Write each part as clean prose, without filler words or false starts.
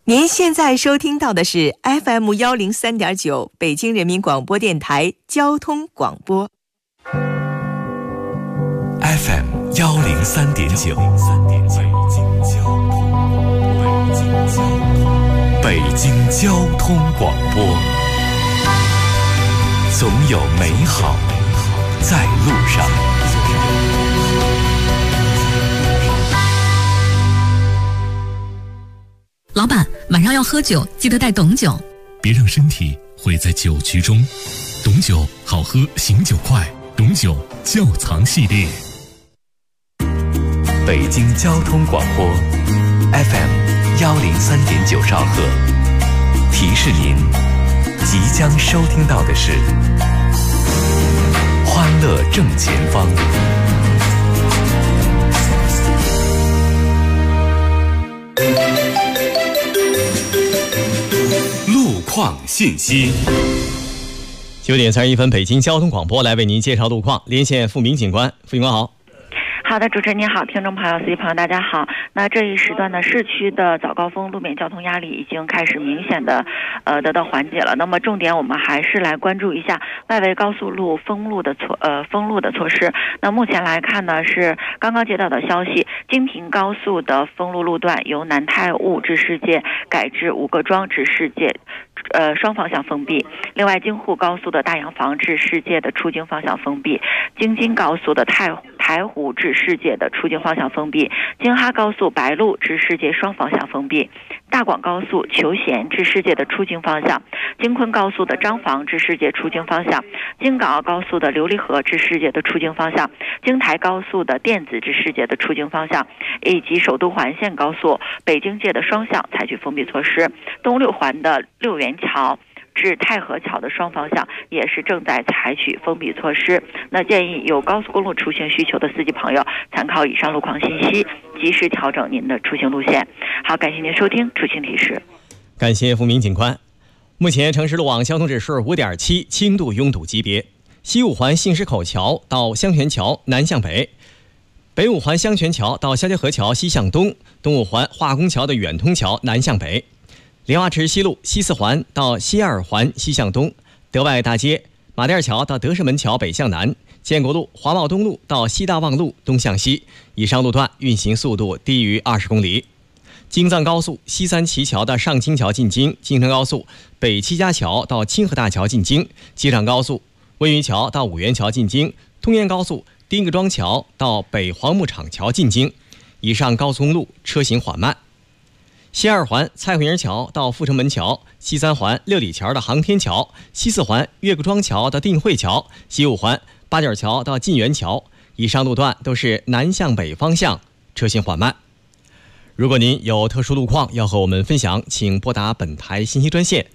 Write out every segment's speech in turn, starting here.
您现在收听到的是 FM103.9 北京人民广播电台交通广播。 FM103.9 北京交通广播，总有美好在路上。 老板，晚上要喝酒，记得带董酒。 别让身体毁在酒局中。董酒好喝，醒酒快。董酒窖藏系列。 北京交通广播 FM103.9 兆赫，提示您即将收听到的是欢乐正前方。路况信息。 9点31分，北京交通广播来为您介绍路况，连线付明警官。付警官好。 好的，主持人您好，听众朋友、司机朋友大家好。那这一时段呢，市区的早高峰路面交通压力已经开始明显的得到缓解了。那么重点我们还是来关注一下外围高速路封路的措施。那目前来看呢，是刚刚接到的消息，京平高速的封路路段由南太悟至世界改至五个庄至世界双方向封闭。另外，京沪高速的大洋房至世界的出京方向封闭，京津高速的台湖至世界的出京方向封闭，京哈高速白鹿至世界双方向封闭，大广高速求贤至世界的出京方向，京昆高速的张坊至世界出京方向，京港澳高速的琉璃河至世界的出京方向，京台高速的电子至世界的出京方向，以及首都环线高速北京界的双向采取封闭措施。东六环的六元桥至太和桥的双方向也是正在采取封闭措施。那建议有高速公路出行需求的司机朋友参考以上路况信息，及时调整您的出行路线。好，感谢您收听出行提示。 感谢付明警官。目前城市路网交通指数 5.7， 轻度拥堵级别。西五环信石口桥到香泉桥南向北，北五环香泉桥到肖家河桥西向东，东五环化工桥的远通桥南向北。莲花池西路西四环到西二环西向东，德外大街马甸桥到德胜门桥北向南，建国路华茂东路到西大望路东向西，以上路段运行速度低于20公里。京藏高速西三旗桥到上京桥进京，京承高速北七家桥到清河大桥进京，机场高速温榆桥到五原桥进京，通燕高速丁各庄桥到北黄木场桥进京，以上高速公路车行缓慢。西二环蔡慧营桥到阜成门桥，西三环六里桥到航天桥，西四环岳各庄桥到定慧桥，西五环八角桥到晋源桥，以上路段都是南向北方向，车行缓慢。如果您有特殊路况要和我们分享，请拨打本台信息专线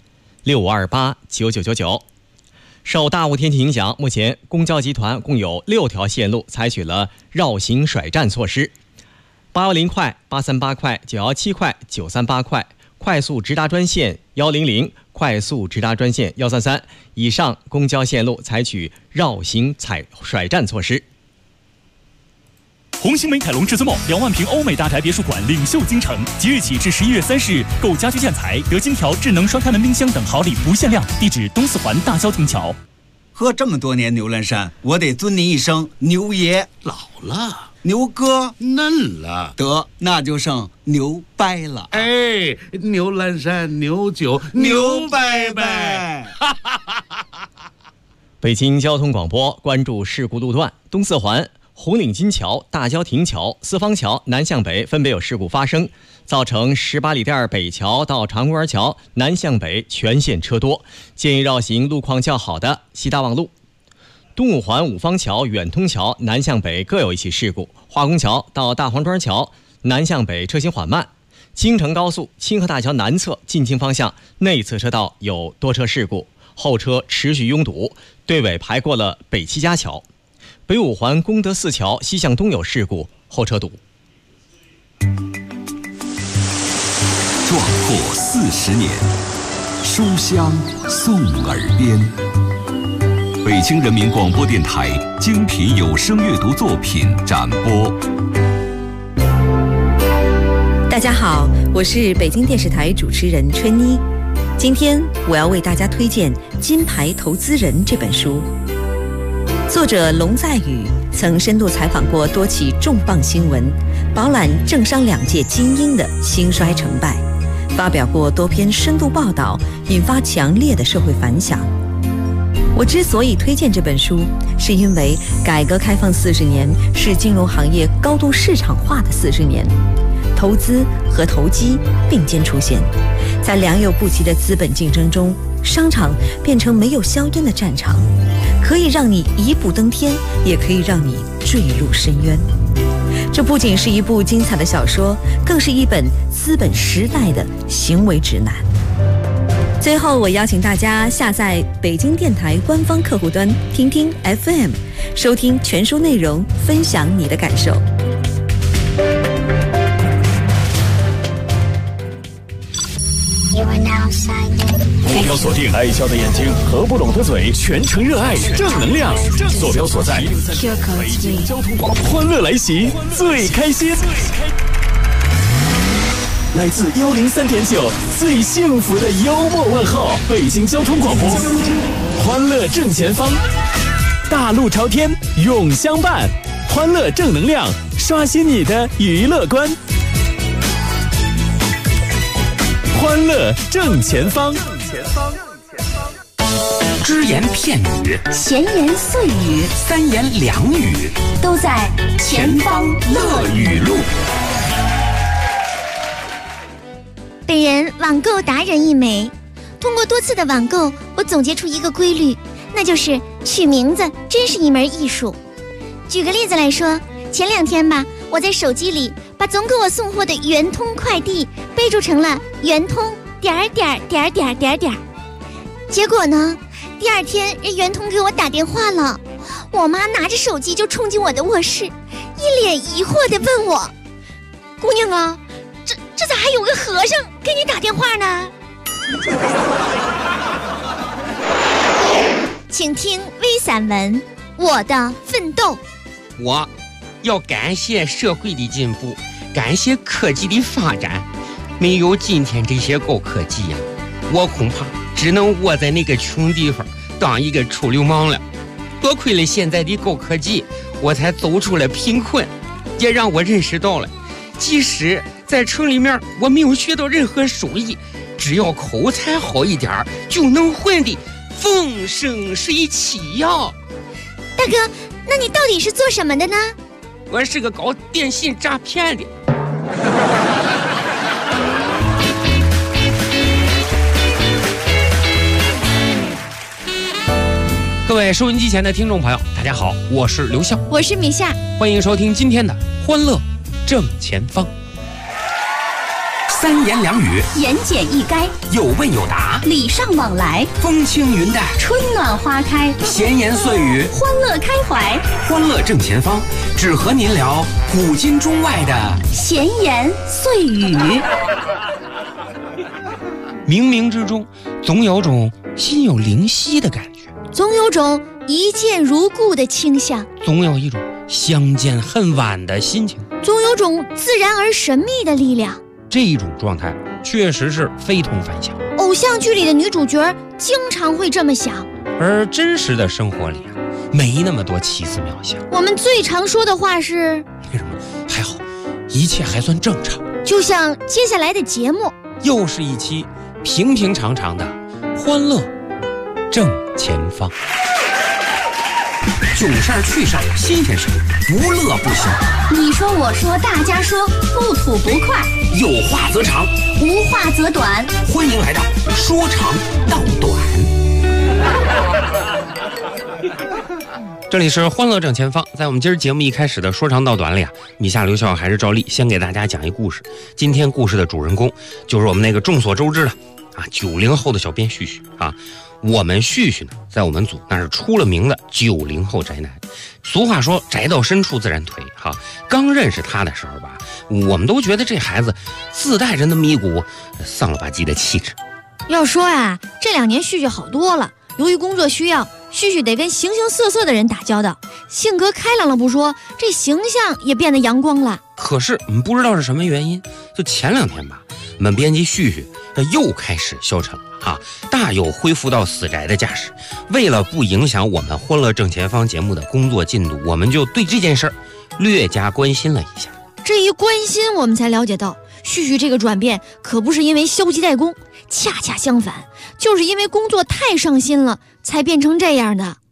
65289999。受大雾天气影响，目前公交集团共有6条线路采取了绕行甩站措施。810快、838快、917快、938快、快速直达专线100、快速直达专线133，以上公交线路采取绕行甩站措施。 红星美凯龙至尊梦2万平欧美大宅别墅馆领袖京城，即日起至11月30日，购家居建材得金条、智能双开门冰箱等好礼不限量。地址东四环大郊亭桥。 喝这么多年牛栏山，我得尊您一声牛爷。 老了， 牛哥嫩了， 得那就剩牛掰了。 哎，牛栏山牛酒牛掰掰。 北京交通广播关注事故路段：东四环红领巾桥、大郊亭桥、四方桥南向北分别有事故发生，造成18里店北桥到长公园桥南向北全线车多，建议绕行路况较好的西大望路。东五环五方桥、远通桥南向北各有一起事故，化工桥到大黄庄桥南向北车行缓慢。京承高速清河大桥南侧进京方向内侧车道有多车事故，后车持续拥堵，队尾排过了北七家桥。北五环功德寺桥西向东有事故，后车堵。 壮阔40年，书香送耳边。北京人民广播电台精品有声阅读作品展播。 大家好，我是北京电视台主持人春妮。今天我要为大家推荐《金牌投资人》这本书。作者龙在宇曾深度采访过多起重磅新闻，饱览政商两界精英的兴衰成败，发表过多篇深度报道，引发强烈的社会反响。我之所以推荐这本书，是因为改革开放40年是金融行业高度市场化的40年，投资和投机并肩出现，在良莠不齐的资本竞争中，商场变成没有硝烟的战场，可以让你一步登天，也可以让你坠入深渊。这不仅是一部精彩的小说，更是一本资本时代的行为指南。最后，我邀请大家下载北京电台官方客户端听听 FM， 收听全书内容，分享你的感受。 目标锁定，爱笑的眼睛和不拢的嘴，全程热爱正能量。坐标所在，北京交通广播，欢乐来袭，最开心。来自103.9最幸福的幽默问候，北京交通广播，欢乐正前方，大路朝天永相伴，欢乐正能量，刷新你的娱乐观。欢乐正前方， 只言片语， 闲言碎语， 三言两语， 都在前方乐语录。本人网购达人一枚，通过多次的网购，我总结出一个规律，那就是取名字真是一门艺术。举个例子来说，前2天吧，我在手机里把总给我送货的圆通快递备注成了圆通点。结果呢，第2天人圆通给我打电话了，我妈拿着手机就冲进我的卧室，一脸疑惑地问我：“姑娘啊，这咋还有个和尚给你打电话呢？”请听微散文《我的奋斗》。 我要感谢社会的进步，感谢科技的发展。没有今天这些高科技呀，我恐怕只能窝在那个穷地方当一个臭流氓了。多亏了现在的高科技，我才走出了贫困，也让我认识到了，即使在城里面我没有学到任何手艺，只要口才好一点，就能混得风生水起呀。 大哥，那你到底是做什么的呢？ 我是个搞电信诈骗的。各位收音机前的听众朋友，大家好，我是刘笑， 我是米夏， 欢迎收听今天的欢乐正前方。 三言两语， 言简意赅， 有问有答， 礼尚往来， 风轻云淡， 春暖花开， 闲言碎语， 欢乐开怀。 欢乐正前方，只和您聊古今中外的闲言碎语。 冥冥之中，总有种心有灵犀的感觉， 总有种一见如故的倾向， 总有一种相见恨晚的心情， 总有种自然而神秘的力量。 这一种状态确实是非同凡响。 偶像剧里的女主角经常会这么想， 而真实的生活里啊，没那么多奇思妙想。 我们最常说的话是为什么？还好，一切还算正常。 就像接下来的节目， 又是一期平平常常的欢乐正前方。 囧事儿趣事儿新鲜事儿，不乐不休。 你说我说大家说，不吐不快， 有话则长， 无话则短。 欢迎来到说长道短。 这里是欢乐正前方，在我们今儿节目一开始的说长道短里啊，米夏刘笑还是照例先给大家讲一故事。今天故事的主人公就是我们那个众所周知的90后的小编旭旭啊。我们旭旭呢，在我们组那是出了名的90后宅男。俗话说宅到深处自然颓哈。刚认识他的时候吧，我们都觉得这孩子自带着那么一股丧了吧唧的气质。 要说啊，这2年旭旭好多了。由于工作需要， 旭旭得跟形形色色的人打交道，性格开朗了不说，这形象也变得阳光了。 可是不知道是什么原因，就前2天吧，我们编辑旭旭又开始消沉了大有恢复到死宅的架势。为了不影响我们欢乐正前方节目的工作进度，我们就对这件事儿略加关心了一下。 这一关心，我们才了解到旭旭这个转变可不是因为消极怠工，恰恰相反，就是因为工作太上心了才变成这样的。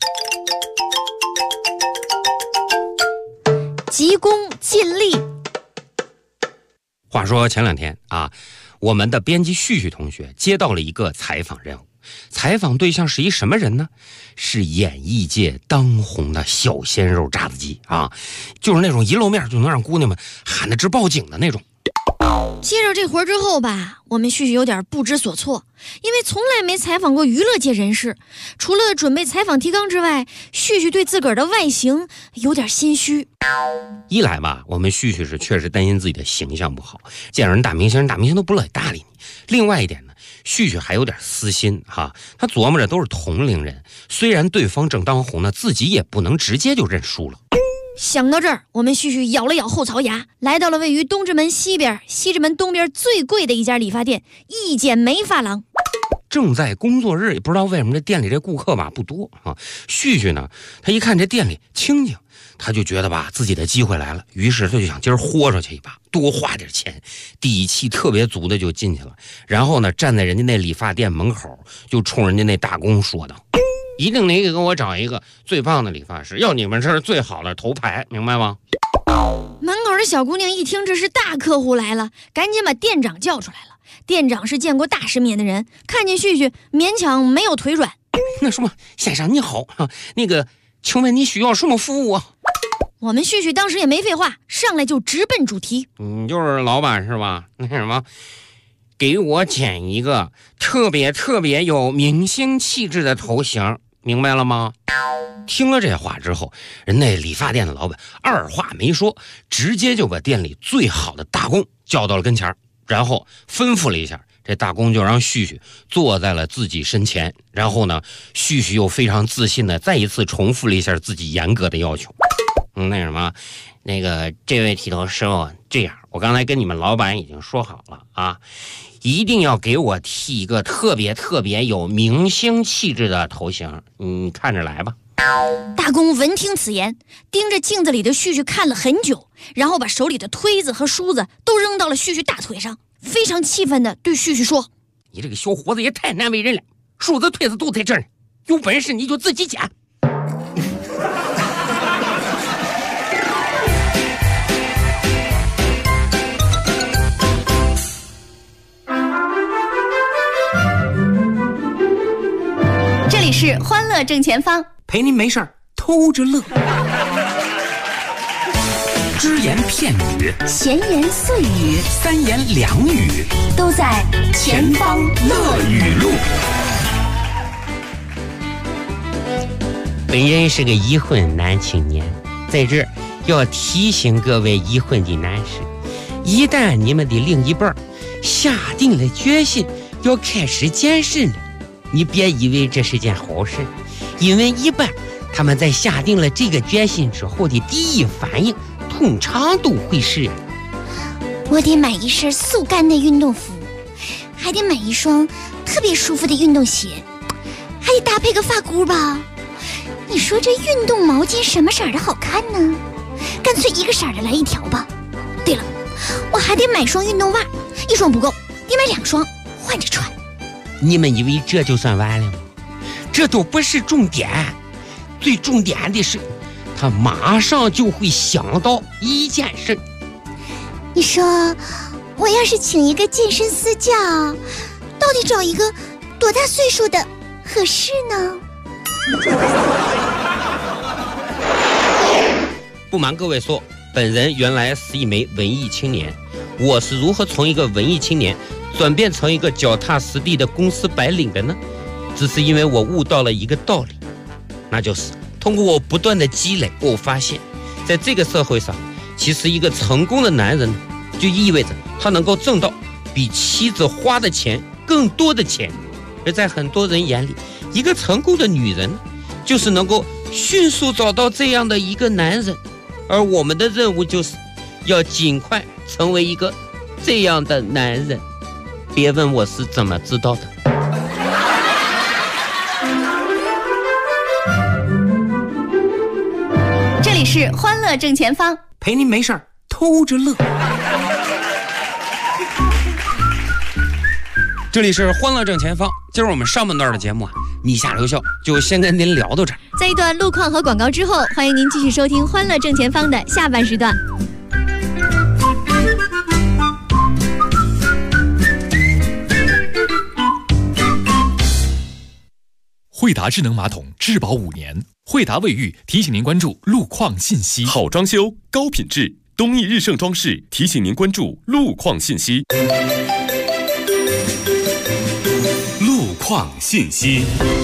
急功近利。 话说前2天我们的编辑旭旭同学接到了一个采访任务，采访对象是一什么人呢？是演艺界当红的小鲜肉炸子鸡就是那种一露面就能让姑娘们喊得直报警的那种。 接着这活之后吧，我们旭旭有点不知所措，因为从来没采访过娱乐界人士，除了准备采访提纲之外，旭旭对自个儿的外形有点心虚。 一来吧，我们旭旭是确实担心自己的形象不好，见人大明星都不乐意搭理你。另外一点呢，旭旭还有点私心他琢磨着都是同龄人，虽然对方正当红呢，自己也不能直接就认输了。 想到这儿，我们旭旭咬了咬后槽牙，来到了位于东直门西边、西直门东边最贵的一家理发店——一剪梅发廊。 正在工作日，也不知道为什么这店里这顾客不多旭旭呢，他一看这店里清静，他就觉得自己的机会来了，于是他就想今儿豁出去一把，多花点钱，底气特别足的就进去了。然后呢，站在人家那理发店门口，就冲人家那打工说道：“一定得给我找一个最棒的理发师，要你们这儿最好的头牌，明白吗？” 门口的小姑娘一听这是大客户来了，赶紧把店长叫出来了。店长是见过大世面的人，看见旭旭勉强没有腿软。 那什么，先生你好请问你需要什么服务我们旭旭当时也没废话，上来就直奔主题。 你就是老板是吧？那什么，给我剪一个特别有明星气质的头型，明白了吗？听了这话之后，人那理发店的老板二话没说，直接就把店里最好的大工叫到了跟前，然后吩咐了一下，这大工就让旭旭坐在了自己身前。然后呢，旭旭又非常自信的再一次重复了一下自己严格的要求。这位剃头师傅，这样，我刚才跟你们老板已经说好了一定要给我剃一个特别有明星气质的头型，你看着来吧。 大公闻听此言，盯着镜子里的旭旭看了很久，然后把手里的推子和梳子都扔到了旭旭大腿上，非常气愤地对旭旭说：“ 你这个小伙子也太难为人了，梳子推子都在这儿呢，有本事你就自己剪。” 这里是欢乐正前方， 陪您没事儿偷着乐。只言片语， 闲言碎语， 三言两语， 都在前方乐语录。 本人是个已婚男青年，在这儿要提醒各位已婚的男士，一旦你们的另一半下定了决心要开始健身了，你别以为这是件好事，因为一般他们在下定了这个决心之后的第一反应通常都会是： 我得买一身速干的运动服，还得买一双特别舒服的运动鞋，还得搭配个发箍吧。你说这运动毛巾什么色的好看呢？干脆一个色的来一条吧。对了，我还得买双运动袜，一双不够，得买2双换着穿。 你们以为这就算完了吗？这都不是重点，最重点的是他马上就会想到一件事。 你说我要是请一个健身私教，到底找一个多大岁数的合适呢？ 不瞒各位说，本人原来是一枚文艺青年，我是如何从一个文艺青年转变成一个脚踏实地的公司白领的呢？只是因为我悟到了一个道理，那就是通过我不断的积累，我发现在这个社会上，其实一个成功的男人就意味着他能够挣到比妻子花的钱更多的钱，而在很多人眼里，一个成功的女人就是能够迅速找到这样的一个男人，而我们的任务就是要尽快成为一个这样的男人。别问我是怎么知道的。 这里是欢乐正前方， 陪您没事儿偷着乐。这里是欢乐正前方，今儿我们上半段的节目啊，米夏留校就先跟您聊到这儿。 在一段路况和广告之后，欢迎您继续收听欢乐正前方的下半时段。 惠达智能马桶质保5年，惠达卫浴提醒您关注路况信息。 好装修，高品质，东义日盛装饰提醒您关注路况信息。 路况信息。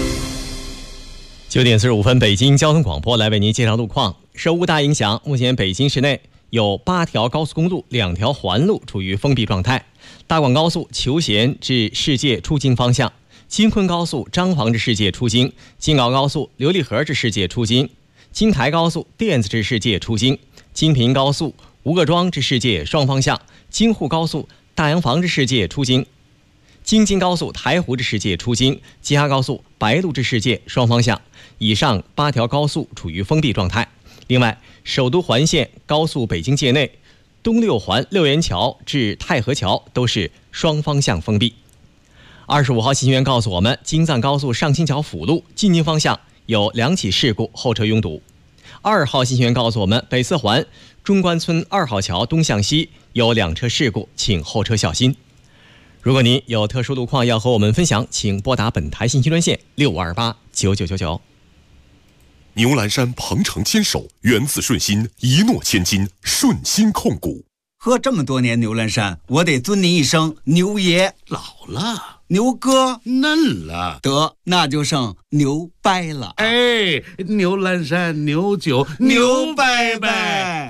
9点45分，北京交通广播来为您介绍路况。受雾大影响，目前北京市内有8条高速公路、2条环路处于封闭状态。大广高速求贤至世界出京方向，京昆高速张黄至世界出京，京皋高速琉璃河至世界出京，京台高速甸子至世界出京，京平高速吴各庄至世界双方向，京沪高速大洋房至世界出京，京津高速台湖至世界出京，京哈高速白鹿至世界双方向。以上8条高速处于封闭状态。另外，首都环线高速北京界内东六环六元桥至太和桥都是双方向封闭。25号信息员告诉我们，京藏高速上清桥辅路进京方向有2起事故，后车拥堵。2号信息员告诉我们，北四环中关村2号桥东向西有2车事故，请后车小心。如果您有特殊路况要和我们分享，请拨打本台信息专线65289999。 牛栏山鹏程牵手，源自顺心，一诺千金，顺心控股。 喝这么多年牛栏山，我得尊您一声牛爷。 老了， 牛哥嫩了， 得那就剩牛掰了。 哎，牛栏山牛酒牛掰掰。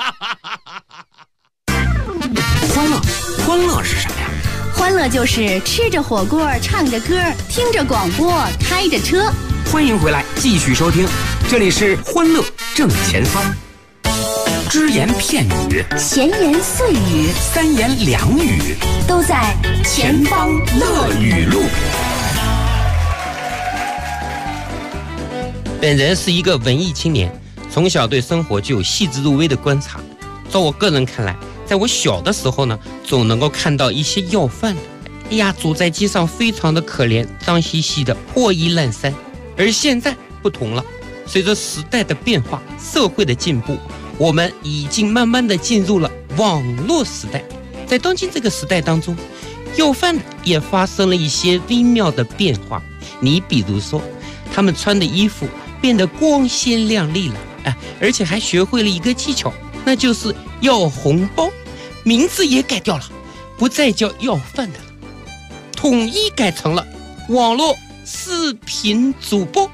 欢乐是什么呀？ 欢乐就是吃着火锅，唱着歌，听着广播，开着车。 欢迎回来，继续收听，这里是欢乐正前方。只言片语， 闲言碎语， 三言两语， 都在前方乐语录。 本人是一个文艺青年，从小对生活就有细致入微的观察。在我个人看来，在我小的时候呢，总能够看到一些要饭的，哎呀，走在街上非常的可怜，脏兮兮的，破衣烂衫。而现在不同了，随着时代的变化，社会的进步，我们已经慢慢的进入了网络时代。在当今这个时代当中，要饭的也发生了一些微妙的变化。你比如说，他们穿的衣服变得光鲜亮丽了，而且还学会了一个技巧，那就是要红包，名字也改掉了，不再叫要饭的了，统一改成了网络视频主播。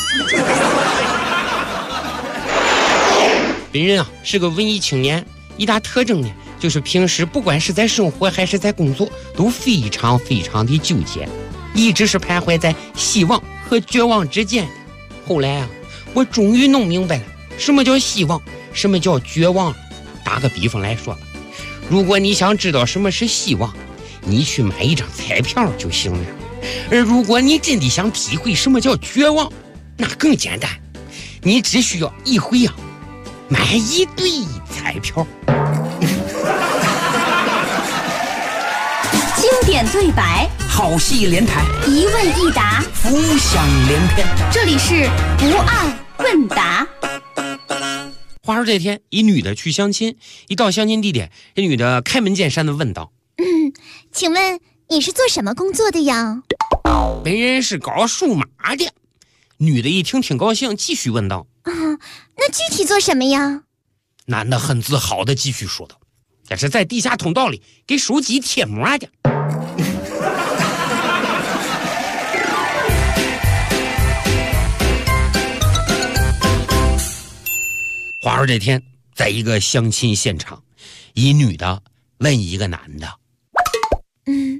本人是个文艺青年，一大特征呢，就是平时不管是在生活还是在工作，都非常非常的纠结，一直是徘徊在希望和绝望之间。后来我终于弄明白了什么叫希望，什么叫绝望了。打个比方来说，如果你想知道什么是希望，你去买一张彩票就行了。而如果你真的想体会什么叫绝望，那更简单，你只需要一回买一堆彩票。 经典对白， 好戏连台， 一问一答， 浮想联翩。 这里是不二问答。 话说这天，一女的去相亲，一到相亲地点，这女的开门见山的问道： 请问你是做什么工作的呀？ 本人是搞数码的。女的一听挺高兴，继续问道： 那具体做什么呀？ 男的很自豪的继续说道：这是在地下通道里给手机贴膜的。话说这天，在一个相亲现场，一女的问一个男的：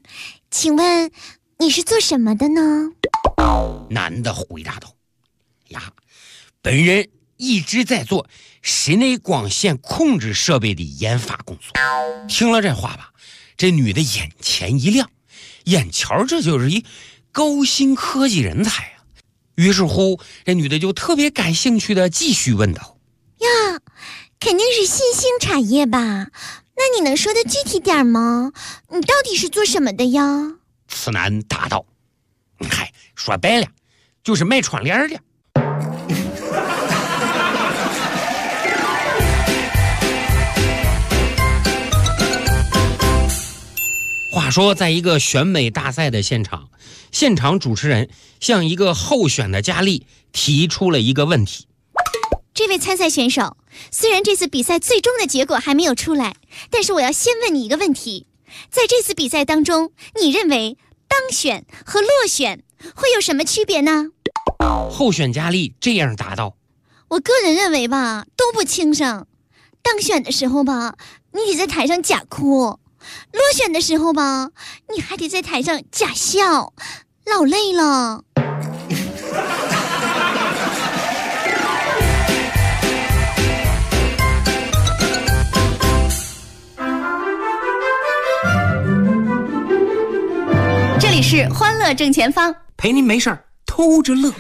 请问你是做什么的呢？ 男的回答道： 呀，本人一直在做室内光线控制设备的研发工作。听了这话吧，这女的眼前一亮，眼瞧这就是一高新科技人才啊。于是乎，这女的就特别感兴趣的继续问道： 呀，肯定是新兴产业吧？那你能说的具体点吗？你到底是做什么的呀？ 此男答道：嗨，说白了就是卖窗帘的。话说，在一个选美大赛的现场，现场主持人向一个候选的佳丽提出了一个问题： 这位参赛选手，虽然这次比赛最终的结果还没有出来，但是我要先问你一个问题，在这次比赛当中，你认为当选和落选会有什么区别呢？ 候选佳丽这样答道： 我个人认为吧，都不轻省。当选的时候吧，你得在台上假哭；落选的时候吧，你还得在台上假笑，老累了。 这里是欢乐正前方， 陪您没事儿偷着乐。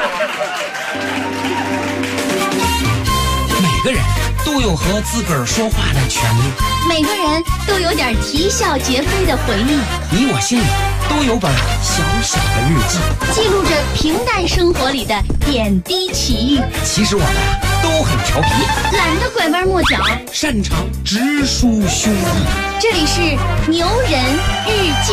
每个人都有和自个儿说话的权利， 每个人都有点啼笑皆非的回忆， 你我心里都有本小小的日记， 记录着平淡生活里的点滴奇遇。 其实我们都很调皮， 懒得拐弯抹角， 擅长直抒胸臆。 这里是牛人日记。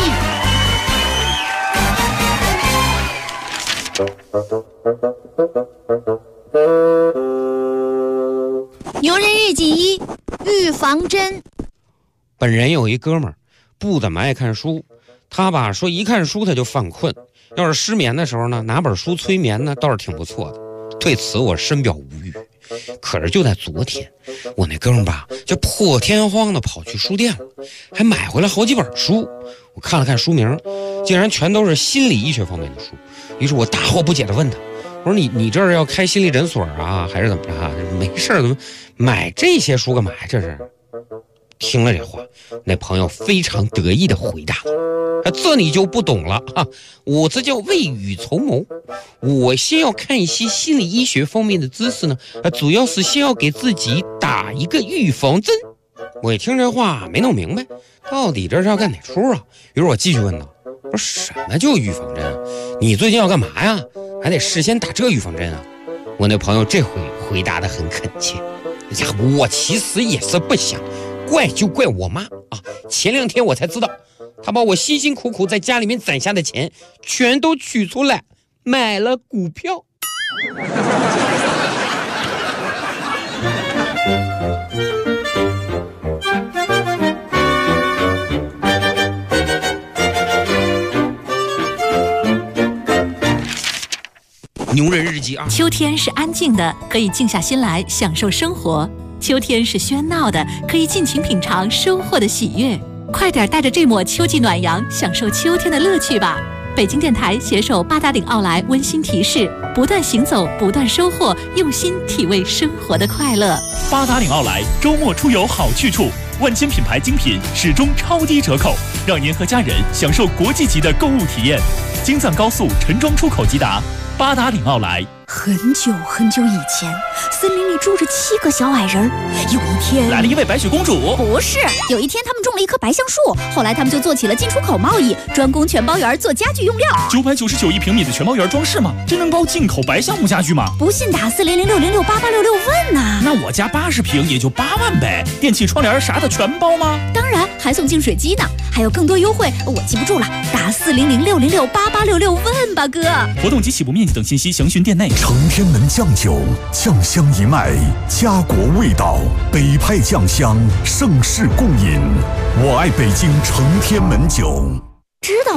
牛人日记一，预防针。 本人有一哥们儿不怎么爱看书，他吧说一看书他就犯困，要是失眠的时候呢，拿本书催眠呢倒是挺不错的。对此我深表无语。可是就在昨天，我那哥们儿吧就破天荒的跑去书店了，还买回来好几本书。我看了看书名，竟然全都是心理医学方面的书。于是我大惑不解的问他，我说你这儿要开心理诊所啊，还是怎么着啊？没事怎么买这些书干嘛呀？这是。听了这话，那朋友非常得意的回答了：这你就不懂了啊！我这叫未雨绸缪。我先要看一些心理医学方面的知识呢，主要是先要给自己打一个预防针。我一听这话没弄明白，到底这是要干哪出啊？于是我继续问道：我说什么叫预防针啊？你最近要干嘛呀？还得事先打这预防针啊？我那朋友这回回答得很恳切：呀，我其实也是不想，怪就怪我妈啊！前2天我才知道，她把我辛辛苦苦在家里面攒下的钱全都取出来买了股票。牛人日记2。 秋天是安静的，可以静下心来享受生活；秋天是喧闹的，可以尽情品尝收获的喜悦。快点带着这抹秋季暖阳，享受秋天的乐趣吧！北京电台携手八达岭奥莱温馨提示：不断行走，不断收获，用心体味生活的快乐。 八达岭奥莱周末出游好去处，万千品牌精品始终超低折扣，让您和家人享受国际级的购物体验。京藏高速陈庄出口即达，八达岭奥莱。 很久很久以前，森林里住着7个小矮人。有一天， 来了一位白雪公主。 不是，有一天他们种了一棵白橡树，后来他们就做起了进出口贸易，专供全包园做家具用料。 999一平米的全包园装饰吗？真能包进口白橡木家具吗？ 不信打40060688866问呐。 那我家80平也就8万呗。电器窗帘啥的全包吗？ 当然，还送净水机呢，还有更多优惠，我记不住了，打40060688866问吧，哥。 活动及起步面积等信息详询店内。 承天门酱酒，酱香一脉，家国味道，北派酱香，盛世共饮。我爱北京承天门酒。 知道吧？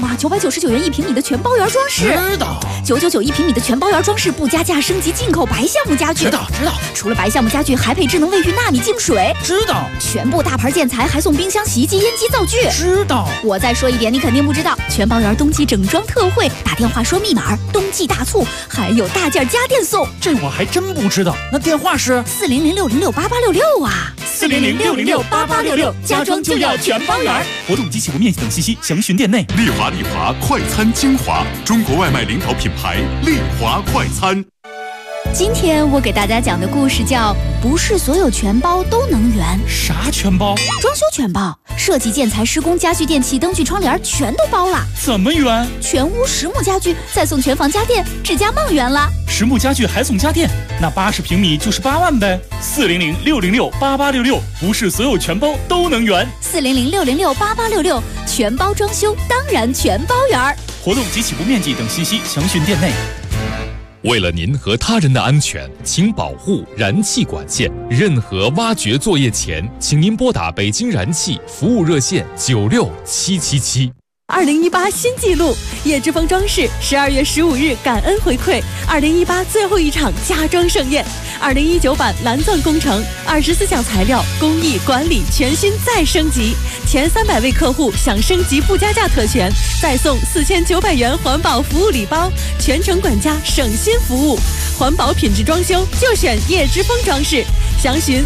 吗？999元1平米的全包圆装饰。 知道。 9991平米的全包圆装饰，不加价升级进口白橡木家具。 知道。 除了白橡木家具，还配智能卫浴纳米净水。 知道。 全部大牌建材还送冰箱、洗衣机、烟机、灶具。 知道。 我再说一点，你肯定不知道，全包圆冬季整装特惠，打电话说密码，冬季大促，还有大件家电送。 这我还真不知道。那电话是 400-606-8866啊 ，400-606-8866，家装就要全包圆。活动及起步面积等信息详询店内。 丽华快餐精华，中国外卖领导品牌丽华快餐。 今天我给大家讲的故事叫不是所有全包都能圆。 啥全包？ 装修全包，设计、建材、施工、家具、电器、灯具、窗帘全都包了。 怎么圆？ 全屋实木家具，再送全房家电，指甲梦圆了。 实木家具还送家电，那80平米就是8万呗。400-606-8866，不是所有全包都能圆。 400-606-8866，全包装修当然全包圆。 活动及起步面积等信息详询店内。 为了您和他人的安全，请保护燃气管线。任何挖掘作业前，请您拨打北京燃气服务热线96777。 2018新纪录，叶之峰装饰12月15日感恩回馈2018最后一场家装盛宴，2019版蓝钻工程24项材料工艺管理全新再升级，前300位客户享升级不加价特权，再送4900元环保服务礼包，全程管家省心服务，环保品质装修就选叶之峰装饰，详询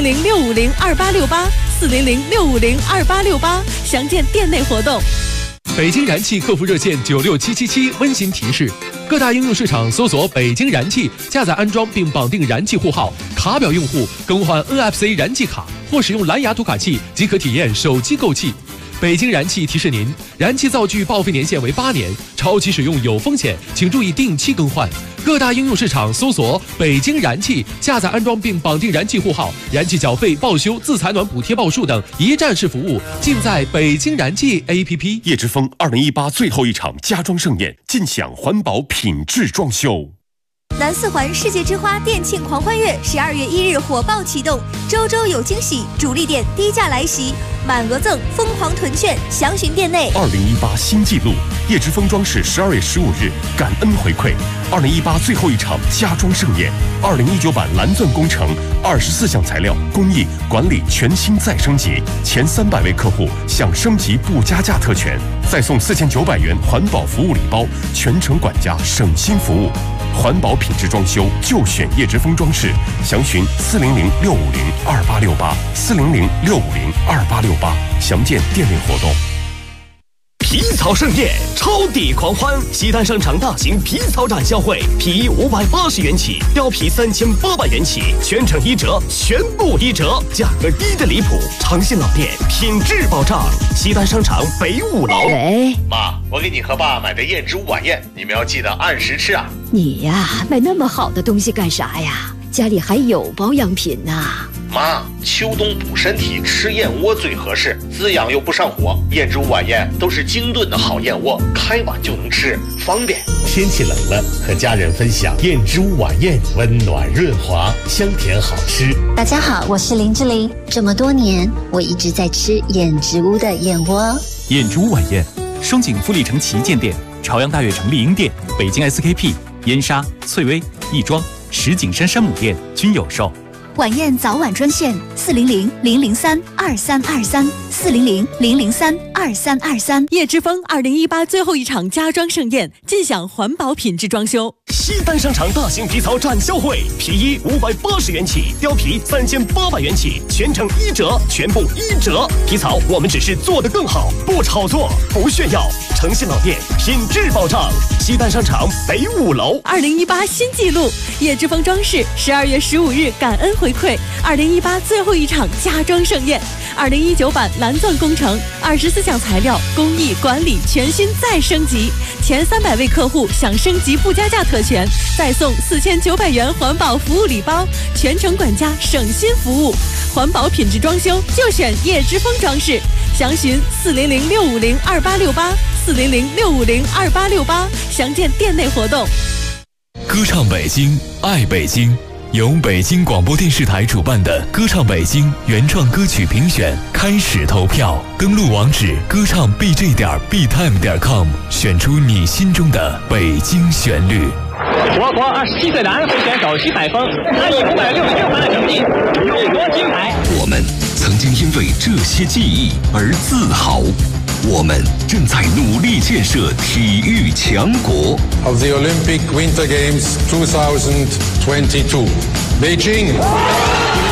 400-650-2868，400-650-2868，详见店内活动。 北京燃气客服热线96777温馨提示：各大应用市场搜索北京燃气，下载安装并绑定燃气户号，卡表用户更换 NFC 燃气卡或使用蓝牙读卡器即可体验手机购气。北京燃气提示您，燃气灶具报废年限为8年，超期使用有风险，请注意定期更换。各大应用市场搜索北京燃气，下载安装并绑定燃气户号，燃气缴费、报修、自采暖补贴报数等一站式服务尽在北京燃气 APP。 叶之峰2018最后一场家装盛宴，尽享环保品质装修。 南四环世界之花店庆狂欢月12月1日火爆启动，周周有惊喜，主力店低价来袭，满额赠，疯狂囤券，详询店内。 2018新纪录，叶之峰装饰12月15日感恩回馈2018最后一场家装盛宴，2019版蓝钻工程24项材料工艺管理全新再升级，前300位客户享升级不加价特权，再送4900元环保服务礼包，全程管家省心服务。环保品质装修就选叶之峰装饰，详询400-650-2868，400-650-2868，详见店内活动。 皮草盛宴，超抵狂欢！西单商场大型皮草展销会，皮衣580元起，貂皮3800元起，全程1折，全部1折，价格低的离谱。诚信老店，品质保障。西单商场北5楼。 喂， 妈，我给你和爸买的燕之屋晚宴，你们要记得按时吃啊。 你呀，买那么好的东西干啥呀？家里还有保养品呢。 妈，秋冬补身体，吃燕窝最合适，滋养又不上火。燕之屋晚宴都是精炖的好燕窝，开碗就能吃，方便。 天气冷了，和家人分享燕之屋晚宴，温暖润滑，香甜好吃。 大家好，我是林志玲。这么多年，我一直在吃燕之屋的燕窝。 燕之屋晚宴，双井富力城旗舰店、朝阳大悦城丽婴店、北京 SKP、燕莎、翠微、亦庄、石景山山姆店均有售。 晚宴早晚专线400-003-2323，400-003-2323。 叶之峰2018最后一场家装盛宴，尽享环保品质装修。 西单商场大型皮草展销会，皮衣580元起，貂皮3800元起，全程1折，全部1折。皮草我们只是做得更好，不炒作，不炫耀。诚信老店，品质保障。西单商场北5楼。 2018新纪录，叶之峰装饰12月15日感恩回馈2018最后一场家装盛宴，2019版蓝钻工程24项材料工艺管理全新再升级，前300位客户享升级不加价特权，再送4900元环保服务礼包，全程管家省心服务。环保品质装修就选叶之峰装饰，详询400-650-2868，400-650-2868，详见店内活动。 歌唱北京，爱北京， 由北京广播电视台主办的歌唱北京原创歌曲评选开始投票，登录网址歌唱 bj.btime.com， 选出你心中的北京旋律。 我国27岁的安徽选手徐海峰，他以566分的成绩荣夺金牌。 我们曾经因为这些记忆而自豪，我们正在努力建设体育强国。 Of the Olympic Winter Games 2022, Beijing.